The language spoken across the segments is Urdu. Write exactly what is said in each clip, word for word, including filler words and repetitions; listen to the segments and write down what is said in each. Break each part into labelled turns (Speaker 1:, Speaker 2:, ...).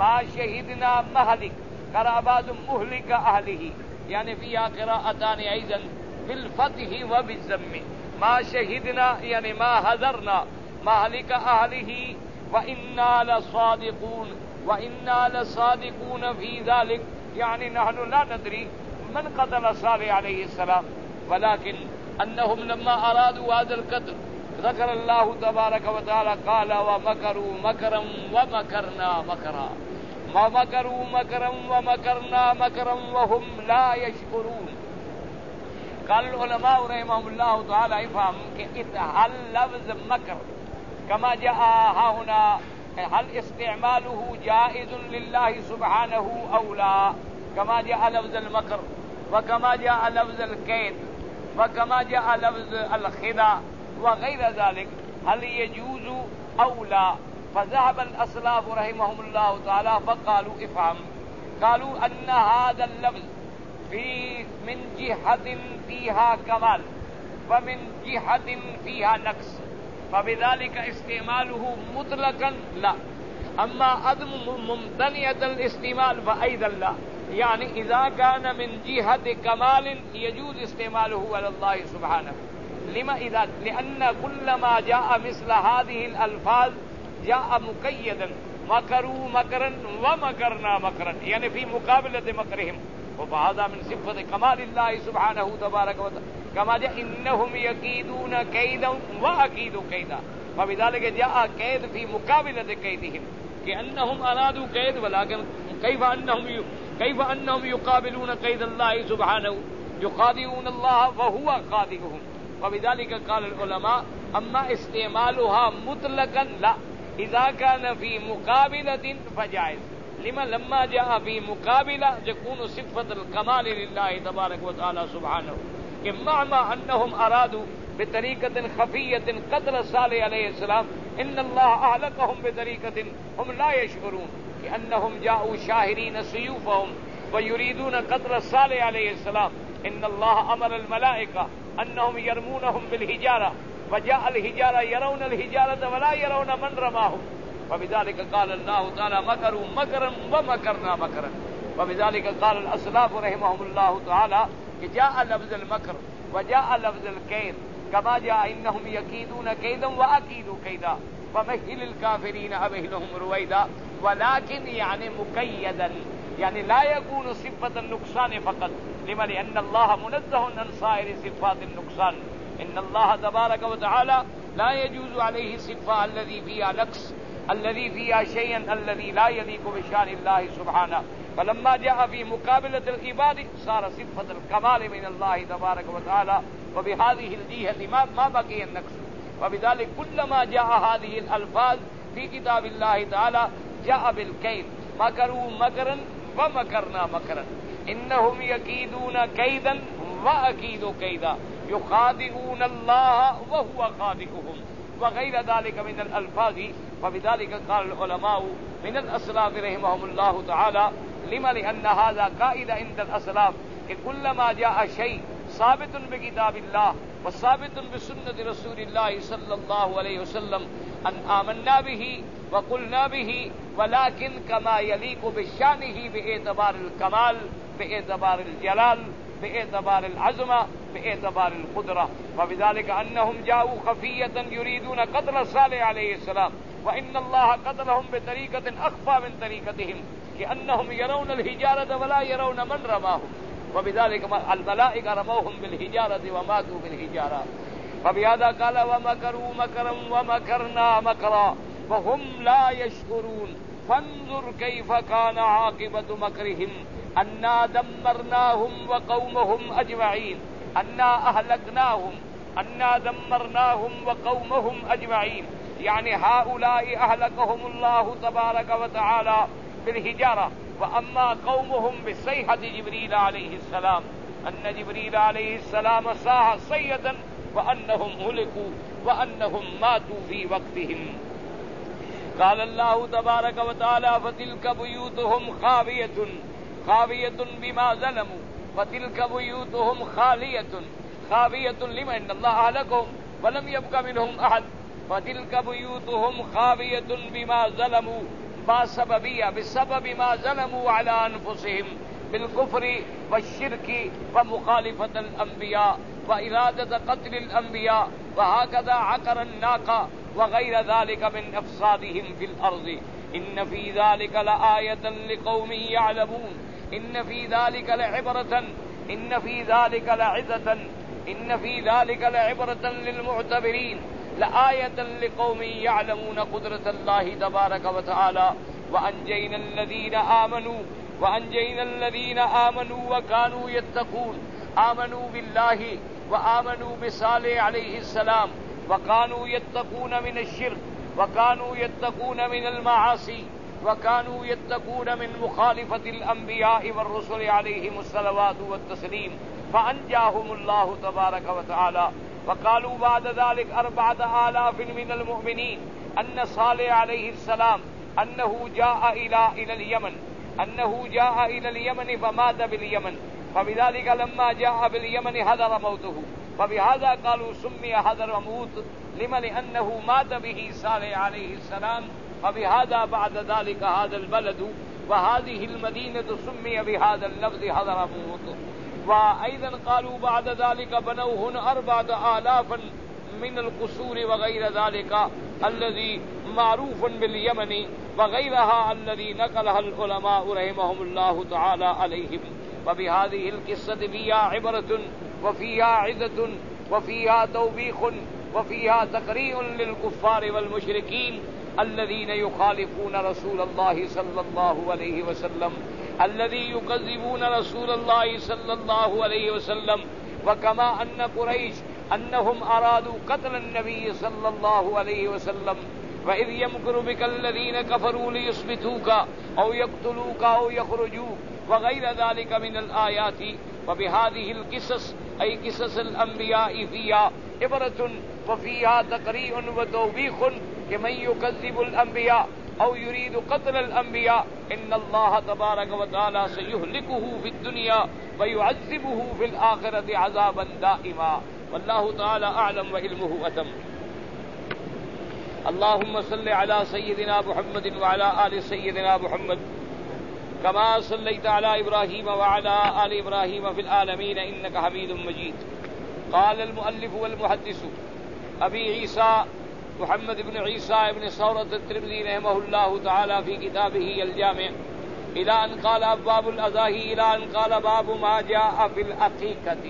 Speaker 1: ما شهدنا مهلك قرأ بعض مهلك أهله يعني فيها قراءتان أيضا بالفتح وبالضم. ما شهدنا يعني ما حضرنا مهلك أهله وإنا لصادقون وإنا لصادقون في ذلك يعني نحن لا ندري من قتل صالح عليه السلام، ولكن أنهم لما أرادوا هذا القتل ذكر الله تبارك وتعالى قال ومكروا مكرا ومكرنا مكرا ومكروا مكرا ومكرنا مكرا وهم لا يشكرون. قال العلماء رحمهم الله تعالى افهم کہ هل لفظ مكر كما جاء ها هنا هل استعماله جائز لله سبحانه أو لا، كما جاء لفظ المكر وكما جاء لفظ الكيد وكما جاء لفظ الخداع وغير ذلك هل يجوز أو لا. فذهب الأسلاف رحمهم الله تعالى فقالوا افهم، قالوا أن هذا اللفظ في من جهة فيها كمال ومن جهة فيها نقص، فبذلك استعماله مطلقا لا، أما عدم ممتنعة الاستعمال فأيضا لا. يعني إذا كان من جهة كمال يجوز استعماله على الله سبحانه. لما إذا لأن كل ما جاء مثل هذه الألفاظ جاء مقيدا مكروا مكرا ومكرنا مكرا يعني في مقابلة مكرهم، وهذا من صفة كمال الله سبحانه تبارك وتعالى. كما جاء إنهم يكيدون كيدا وأكيد كيدا، فبذلك جاء كيد في مقابلة كيدهم كأنهم أرادوا كيد، ولكن كيف أنهم كيف أنهم يقابلون كيد الله سبحانه، يخادعون الله وهو خادعهم. وبذلك قال العلماء أما استعمالها مطلقا لا، إذا كان في مقابلة فجائز. لما لما جاء في مقابلة تكون صفة الكمال لله تبارك وتعالى سبحانه. مع أنهم أرادوا بطريقة خفية قتل صالح عليه السلام إن الله أهلكهم بطريقة هم لا يشعرون، لأنهم جاءوا شاهرين سيوفهم ويريدون قتل صالح عليه السلام. إن الله أمر الملائكة أنهم يرمونهم بالحجارة، وجاء الحجارة يرون الحجارة ولا يرون من رماهم، وبذلك قال الله تعالى مكروا مكرا ومكرنا مكرا. وبذلك قال الأسلاف رحمهم الله تعالى جاء لفظ المكر وجاء لفظ الكيد كما جاء إنهم يكيدون كيدا وأكيد كيدا فمهل الكافرين أمهلهم رويدا، ولكن يعني مقيدا يعني لا يكون صفة النقصان فقط. لما لأن الله منزه عن سائر صفات النقصان. إن الله تبارك وتعالى لا يجوز عليه صفة الذي فيها نقص الذي فيها شيئا الذي لا يليق بشان الله سبحانه. فلما جاء في مقابلة العباد صار صفة الكمال من الله تبارك وتعالى، وبهذه الجهة ما ما بقي النقص. وبذلك كلما جاء هذه الألفاظ في كتاب الله تعالى جاء بالكيد مكروا مكرا ومكرنا مكرا. إنهم يكيدون كيدا وأكيد كيدا يخادعون الله وهو خادعهم وغير ذلك من الألفاظ. فبذلك قال العلماء من الأسلاف رحمهم الله تعالى لما لأن هذا قاعدة عند الأسلاف کہ كلما جاء شيء ثابت بكتاب الله وثابت بسنة رسول الله صلى الله عليه وسلم أن آمنا به وقلنا به، ولكن كما يليق بشانه باعتبار الكمال باعتبار الجلال باعتبار العظمة باعتبار القدرة. وبذلك أنهم جاءوا خفية يريدون قتل صالح عليه السلام، وإن الله قتلهم بطريقة أخفى من طريقتهم كأنهم يرون الحجارة ولا يرون من رماهم، وبذلك الملائكة رموهم بالحجارة وماتوا بالحجارة. فبهذا قال ومكروا مكرا ومكرنا مكرا وهم لا يشكرون فانظر كيف كان عاقبة مكرهم أنا دمرناهم وقومهم أجمعين أنا أهلكناهم أنا دمرناهم وقومهم أجمعين. يعني هؤلاء أهلكهم الله تبارك وتعالى بالحجارة، وأما قومهم بصيحة جبريل عليه السلام أن جبريل عليه السلام صاح صيحة وأنهم هلكوا وأنهم ماتوا في وقتهم. قال الله تبارك وتعالى فتلك بيوتهم خاوية خاوية بما ظلموا فتلك بيوتهم خالية خاوية لما إن الله أهلكهم ولم يبق منهم أحد فتلك بيوتهم خاوية بما ظلموا باسببیہ بسبب ما ظلموا علی انفسہم بالکفر والشرک ومخالفۃ الانبیاء وارادۃ قتل الانبیاء وہکذا عقر الناقہ وغیر ذلک من افسادہم فی الارض ان فی ذلک لآیۃ لقوم یعلمون ان فی ذلک لعبرۃ ان فی ذلک لعظۃ ان فی ذلک لعبرۃ للمعتبرین لآیۃ لقوم یعلمون قدرۃ اللہ تبارک وتعالی وانجینا الذین آمنوا وانجینا الذین آمنوا وکانوا یتقون آمنوا باللہ وآمنوا بصالح علیہ السلام وكانوا يتقون من الشرك وكانوا يتقون من المعاصي وكانوا يتقون من مخالفة الأنبياء والرسل عليهم الصلوات والتسليم فأنجاهم الله تبارك وتعالى وقالوا بعد ذلك أربعة آلاف من المؤمنين أن صالح عليه السلام أنه جاء إلى إلى اليمن أنه جاء إلى اليمن فمات باليمن فبذلك لما جاء باليمن حذر موته فبهذا قالوا سمي حذر وموت لما لأنه مات به صالح عليه السلام فبهذا بعد ذلك هذا البلد وهذه المدينة سمي بهذا اللفظ حذر موت وأيضا قالوا بعد ذلك بنوهن أربعة آلافا من القصور وغير ذلك الذي معروف باليمن وغيرها الذي نقلها العلماء رحمهم الله تعالى عليهم وبهذه القصة فيها عبرة وفيها عظة وفيها توبيخ وفيها تقريع للكفار والمشركين الذين يخالفون رسول الله صلى الله عليه وسلم الذي يكذبون رسول الله صلى الله عليه وسلم وكما أن قريش أنهم أرادوا قتل النبي صلى الله عليه وسلم وإذ يمكر بك الذين كفروا ليثبتوك أو يقتلوك أو يخرجوك وغير ذلك من الآيات وبهذه القصص أي قصص الأنبياء فيها عبرة وفيها تقريع وتوبيخ كمن يكذب الأنبياء أو يريد قتل الأنبياء إن الله تبارك وتعالى سيهلكه في الدنيا ويعذبه في الآخرة عذابا دائما والله تعالى أعلم وعلمه أتم. اللهم صل على سيدنا محمد وعلى آل سيدنا محمد كما صليت على إبراهيم وعلى آل إبراهيم في العالمين إنك حميد مجيد. قال المؤلف والمحدث أبي عيسى محمد بن عيسى بن ثورة الترمذي رحمه الله تعالى في كتابه الجامع إلى أن قال أبواب الأضاحي إلى أن قال باب ما جاء في العقيقة.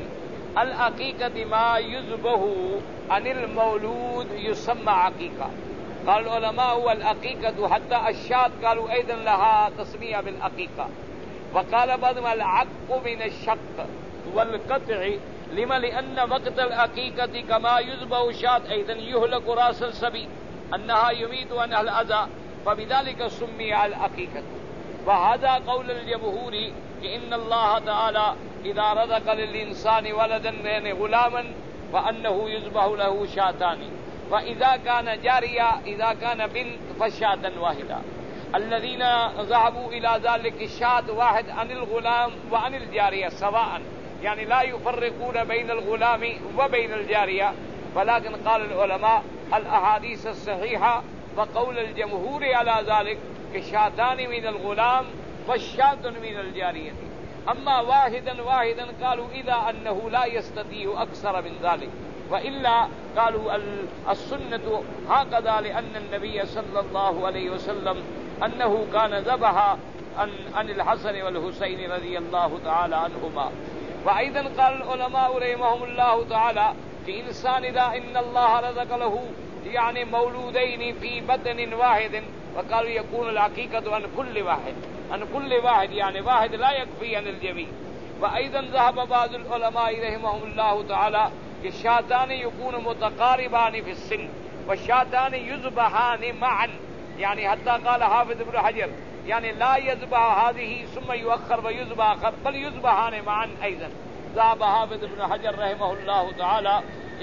Speaker 1: العقيقة ما يذبح عن المولود يسمى عقيقة. قال العلماء والعقيقة حتى الشاة قالوا أيضا لها تسمية بالعقيقة. وقال بعضهم العق من الشق والقطع لما لأن وقت العقيقة كما يذبح شاة أيضا يهلك رأس الصبي أنها يميت عنها الأذى فبذلك سمي العقيقة. وهذا قول الجمهور إن الله تعالى إذا رزق للإنسان ولدا يعني غلاما وأنه يذبح له شاتان وإذا كان جارية إذا كان بنت فشاة واحدة. الذين ذهبوا إلى ذلك الشاة واحد عن الغلام وعن الجارية سواء يعني لا يفرقون بين الغلام وبين الجارية. ولكن قال العلماء الأحاديث الصحيحة وقول الجمهور على ذلك كشاتان من الغلام والشاة من الجارية. أما واحدا واحدا قالوا إذا أنه لا يستطيع أكثر من ذلك وإلا قالوا السنة هكذا لأن النبي صلى الله عليه وسلم أنه كان ذبح عن, عن الحسن والحسين رضي الله تعالى عنهما. وأيضا قال العلماء رحمهم الله تعالى في إنسان إذا إن الله رزق له يعني مولودين في بدن واحد وقالوا يكون العقيقة عن كل واحد عن كل واحد يعني واحد لا يكفي عن الجميع. وأيضا ذهب بعض العلماء رحمهم الله تعالى الشاتان يكون متقاربان في السن والشاتان يذبحان معا يعني حتى قال حافظ ابن حجر يعني لا يذبح هذه ثم يؤخر ويذبح آخر بل يذبحان معا. أيضا ذهب حافظ ابن حجر رحمه الله تعالى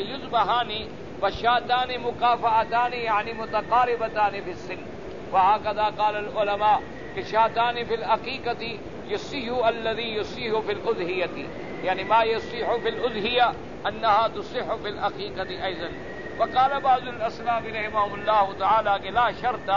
Speaker 1: يذبحان والشاتان مكافأتان يعني متقاربتان في السن. وهكذا قال العلماء الشاتان في العقيقة يصيح الذي يصيح في الأضحية يعني ما يصيح في الأضحية أنها تصيح في العقيقة أيضا. وقال بعض الأسلاف رحمهم الله تعالى لا شرط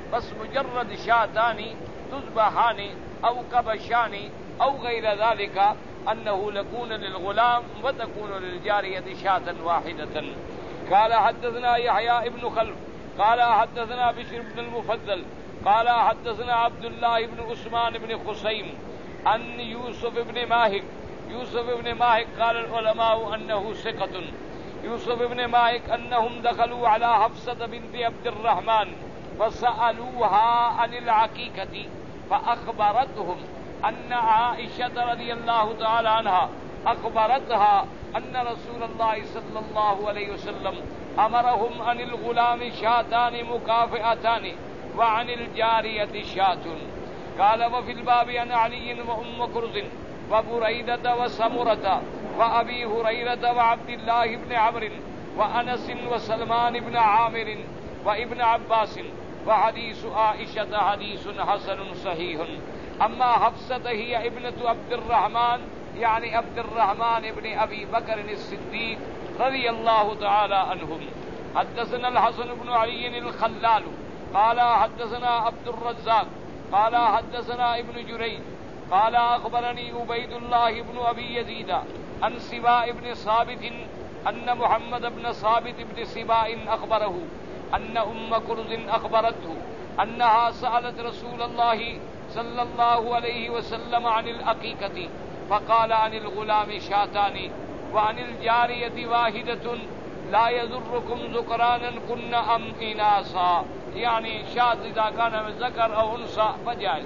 Speaker 1: بس مجرد شاتان تذبحان أو كبشان أو غير ذلك أنه لكون للغلام وتكون للجارية شاة واحدة. قال حدثنا يحيى ابن خلف قال حدثنا بشر بن المفضل قال حدثنا عبد الله بن عثمان بن خصيم عن يوسف بن ماهك يوسف بن ماهك قال العلماء أنه ثقة. يوسف بن ماهك أنهم دخلوا على حفصة بنت عبد الرحمن فسألوها عن العقيقة فأخبرتهم أن عائشة رضي الله تعالى عنها أخبرتها أن رسول الله صلى الله عليه وسلم أمرهم عن الغلام شاتان مكافئتان وعن الجارية شاة. قال وفي الباب عن علي وأم كرز وبريدة وسمرة وأبي هريرة وعبد الله بن عمرو وأنس وسلمان بن عامر وابن عباس وحديث عائشة حديث حسن صحيح. أما حفصة هي ابنة عبد الرحمن يعني عبد الرحمن بن أبي بكر الصديق رضي الله تعالى عنهم. حدثنا الحسن بن علي الخلال قال حدثنا عبد الرزاق قال حدثنا ابن جريج قال أخبرني عبيد الله بن أبي يزيد عن سباء بن ثابت أن محمد بن ثابت بن سباء أخبره أن أم كرز أخبرته أنها سألت رسول الله صلى الله عليه وسلم عن العقيقة فقال عن الغلام شاتان وعن الجارية واحدة لا يضركم ذكرانا كن أم إناثا يعني شاذ إذا كان من ذكر أو أنثى فجائز.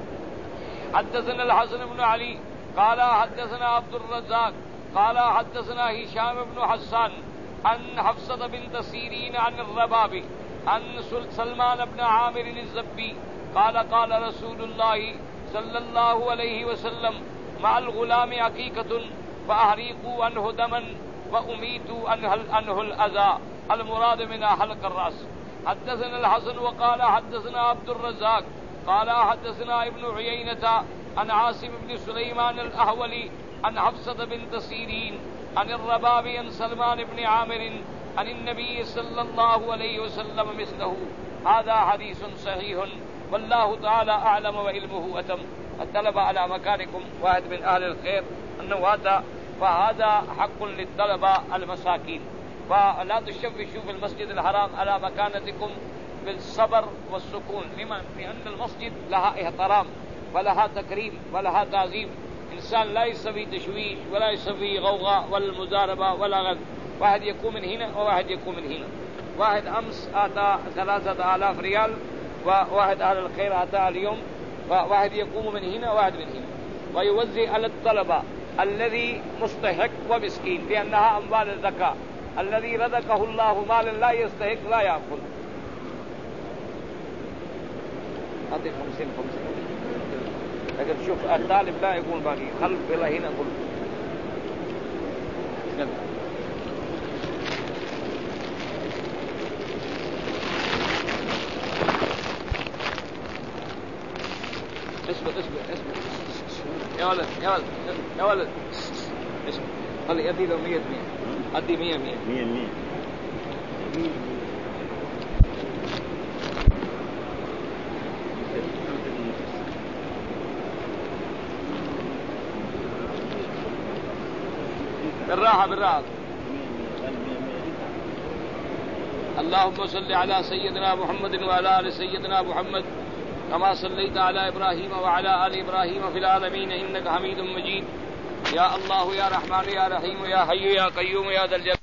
Speaker 1: حدثنا الحسن بن علي قال حدثنا عبد الرزاق قال حدثنا هشام بن حسان عن حفصة بنت سيرين عن الرباب عن سلمان بن عامر الزبي قال قال رسول الله صلى الله عليه وسلم مع الغلام عقيقة فأحريقوا عنه دما وأميتوا عنه الأذى المراد من حلق الرأس. حدثنا الحسن وقال حدثنا عبد الرزاق قال حدثنا ابن عيينة عن عاصم بن سليمان الأهولي عن حفصة بنت سيرين عن الرباب عن سلمان بن عامر عن النبي صلى الله عليه وسلم مثله. هذا حديث صحيح والله تعالى أعلم وعلمه أتم. الطلبة على مكانكم واحد من أهل الخير أنه أتى فهذا حق للطلبة المساكين فلا تشوشوا في المسجد الحرام على مكانتكم بالصبر والسكون لما لأن المسجد لها احترام ولها تكريم ولها تعظيم. إنسان لا يسوي تشويش ولا يسوي غوغاء ولا المزاربة ولا غد. واحد يكون من هنا وواحد يكون من هنا. واحد أمس آتى ثلاثة آلاف ريال وواحد أهل الخير آتى اليوم وواحد يقوم من هنا وواحد من هنا ويوزع على الطلبة الذي مستحق ومسكين لأنها أموال الزكاة. الذي رزقه الله مالا لا يستحق لا يأكل. أعطي خمسين خمسين لكن شوف الطالب لا يقول باقي خلف إلى هنا قل اسمع اسمع اسمع يا ولد يا ولد يا ولد اسمع خلي أدي له مية مية أدي مية مية
Speaker 2: مية مية
Speaker 1: بالراحة بالراحة. اللهم صل على سيدنا محمد وعلى آل سيدنا محمد كما صليت على إبراهيم وعلى آل إبراهيم في العالمين إنك حميد مجيد. يا الله يا رحمن يا رحيم يا حي يا قيوم يا ذا الجلال